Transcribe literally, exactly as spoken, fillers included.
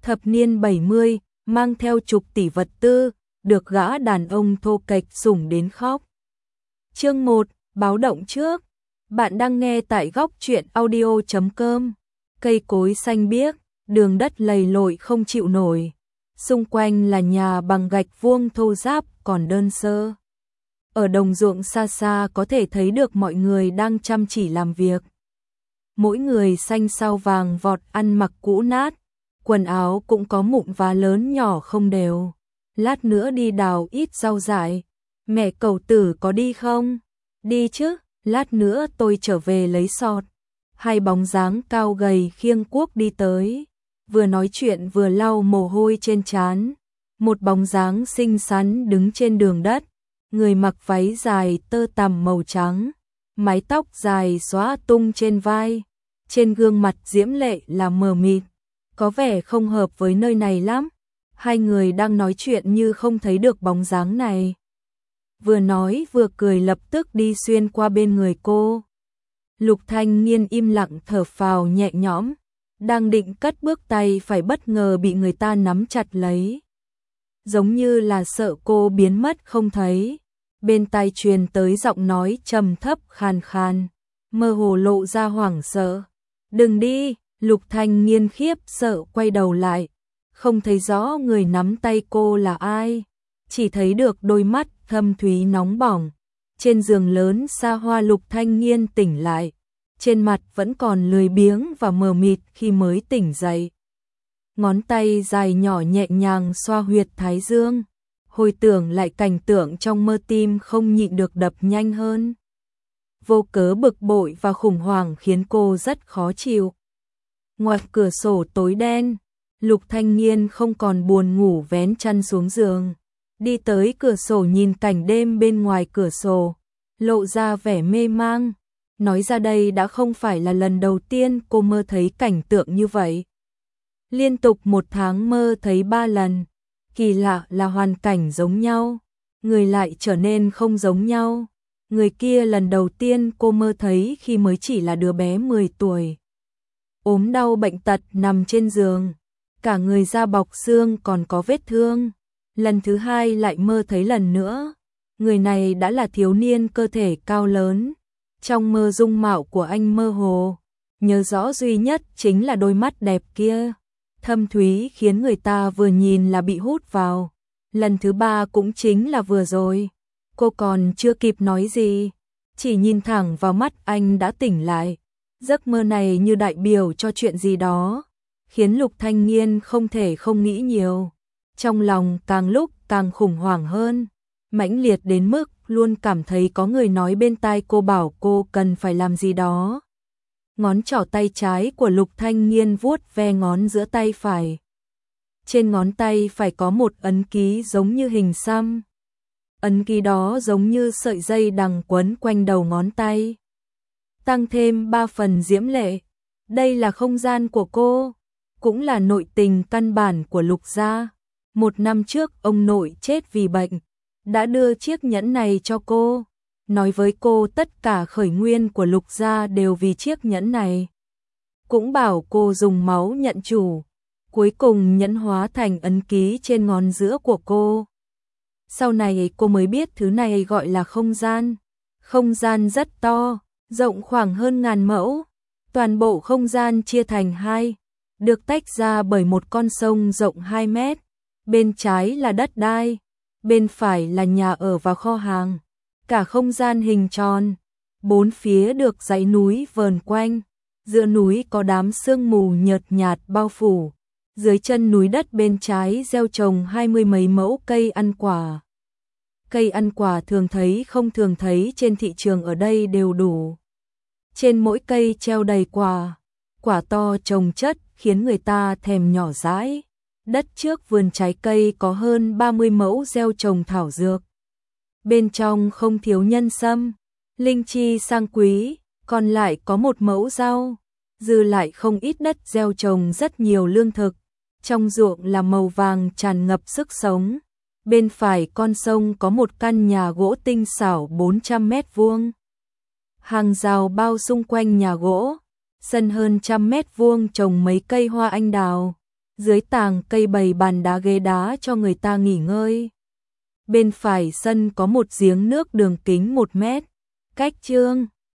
thập niên bảy mươi, mang theo chục tỷ vật tư, được gã đàn ông thô kệch sủng đến khóc. Chương một, báo động trước. Bạn đang nghe tại góc truyện audio chấm com. Cây cối xanh biếc, đường đất lầy lội không chịu nổi. Xung quanh là nhà bằng gạch vuông thô ráp còn đơn sơ. Ở đồng ruộng xa xa có thể thấy được mọi người đang chăm chỉ làm việc. Mỗi người xanh sao vàng vọt, ăn mặc cũ nát, quần áo cũng có mụn vá lớn nhỏ không đều. Lát nữa đi đào ít rau dại. Mẹ cậu Tử có đi không? Đi chứ, lát nữa tôi trở về lấy sọt. Hai bóng dáng cao gầy khiêng cuốc đi tới, vừa nói chuyện vừa lau mồ hôi trên trán. Một bóng dáng xinh xắn đứng trên đường đất, người mặc váy dài tơ tằm màu trắng, mái tóc dài xõa tung trên vai, trên gương mặt diễm lệ là mờ mịt, có vẻ không hợp với nơi này lắm. Hai người đang nói chuyện như không thấy được bóng dáng này. Vừa nói vừa cười lập tức đi xuyên qua bên người cô. Lục Thanh Nghiên im lặng thở phào nhẹ nhõm, đang định cất bước tay phải bất ngờ bị người ta nắm chặt lấy. Giống như là sợ cô biến mất không thấy. Bên tai truyền tới giọng nói trầm thấp khàn khàn, mơ hồ lộ ra hoảng sợ. Đừng đi, Lục Thanh Nghiên khiếp sợ quay đầu lại. Không thấy rõ người nắm tay cô là ai, chỉ thấy được đôi mắt thâm thúy nóng bỏng. Trên giường lớn xa hoa Lục Thanh Nghiên tỉnh lại, trên mặt vẫn còn lười biếng và mờ mịt khi mới tỉnh dậy. Ngón tay dài nhỏ nhẹ nhàng xoa huyệt thái dương, hồi tưởng lại cảnh tượng trong mơ tim không nhịn được đập nhanh hơn. Vô cớ bực bội và khủng hoảng khiến cô rất khó chịu. Ngoài cửa sổ tối đen, Lục Thanh Nghiên không còn buồn ngủ vén chăn xuống giường, đi tới cửa sổ nhìn cảnh đêm bên ngoài cửa sổ, lộ ra vẻ mê mang. Nói ra đây đã không phải là lần đầu tiên cô mơ thấy cảnh tượng như vậy. Liên tục một tháng mơ thấy ba lần, kỳ lạ là hoàn cảnh giống nhau, người lại trở nên không giống nhau. Người kia lần đầu tiên cô mơ thấy khi mới chỉ là đứa bé mười tuổi. Ốm đau bệnh tật nằm trên giường, cả người da bọc xương còn có vết thương. Lần thứ hai lại mơ thấy lần nữa, người này đã là thiếu niên cơ thể cao lớn. Trong mơ dung mạo của anh mơ hồ, nhớ rõ duy nhất chính là đôi mắt đẹp kia, thâm thúy khiến người ta vừa nhìn là bị hút vào. Lần thứ ba cũng chính là vừa rồi, cô còn chưa kịp nói gì, chỉ nhìn thẳng vào mắt anh đã tỉnh lại. Giấc mơ này như đại biểu cho chuyện gì đó, khiến Lục Thanh Nghiên không thể không nghĩ nhiều. Trong lòng càng lúc càng khủng hoảng hơn, mãnh liệt đến mức luôn cảm thấy có người nói bên tai cô bảo cô cần phải làm gì đó. Ngón trỏ tay trái của Lục Thanh Nghiên vuốt ve ngón giữa tay phải. Trên ngón tay phải có một ấn ký giống như hình xăm. Ấn ký đó giống như sợi dây đằng quấn quanh đầu ngón tay, tăng thêm ba phần diễm lệ. Đây là không gian của cô, cũng là nội tình căn bản của Lục gia. Một năm trước ông nội chết vì bệnh, đã đưa chiếc nhẫn này cho cô, nói với cô tất cả khởi nguyên của Lục gia đều vì chiếc nhẫn này. Cũng bảo cô dùng máu nhận chủ, cuối cùng nhẫn hóa thành ấn ký trên ngón giữa của cô. Sau này cô mới biết thứ này gọi là không gian. Không gian rất to, rộng khoảng hơn ngàn mẫu. Toàn bộ không gian chia thành hai, được tách ra bởi một con sông rộng hai mét. Bên trái là đất đai, bên phải là nhà ở và kho hàng. Cả không gian hình tròn, bốn phía được dãy núi vờn quanh. Giữa núi có đám sương mù nhợt nhạt bao phủ. Dưới chân núi đất bên trái gieo trồng hai mươi mấy mẫu cây ăn quả. Cây ăn quả thường thấy không thường thấy trên thị trường ở đây đều đủ. Trên mỗi cây treo đầy quả, quả to chồng chất khiến người ta thèm nhỏ dãi. Đất trước vườn trái cây có hơn ba mươi mẫu gieo trồng thảo dược. Bên trong không thiếu nhân sâm, linh chi sang quý, còn lại có một mẫu rau. Dư lại không ít đất gieo trồng rất nhiều lương thực. Trong ruộng là màu vàng tràn ngập sức sống. Bên phải con sông có một căn nhà gỗ tinh xảo bốn trăm mét vuông. Hàng rào bao xung quanh nhà gỗ, sân hơn trăm mét vuông trồng mấy cây hoa anh đào. dưới tàng cây bày bàn đá ghế đá cho người ta nghỉ ngơi. Bên phải sân có một giếng nước đường kính một mét, cách Trương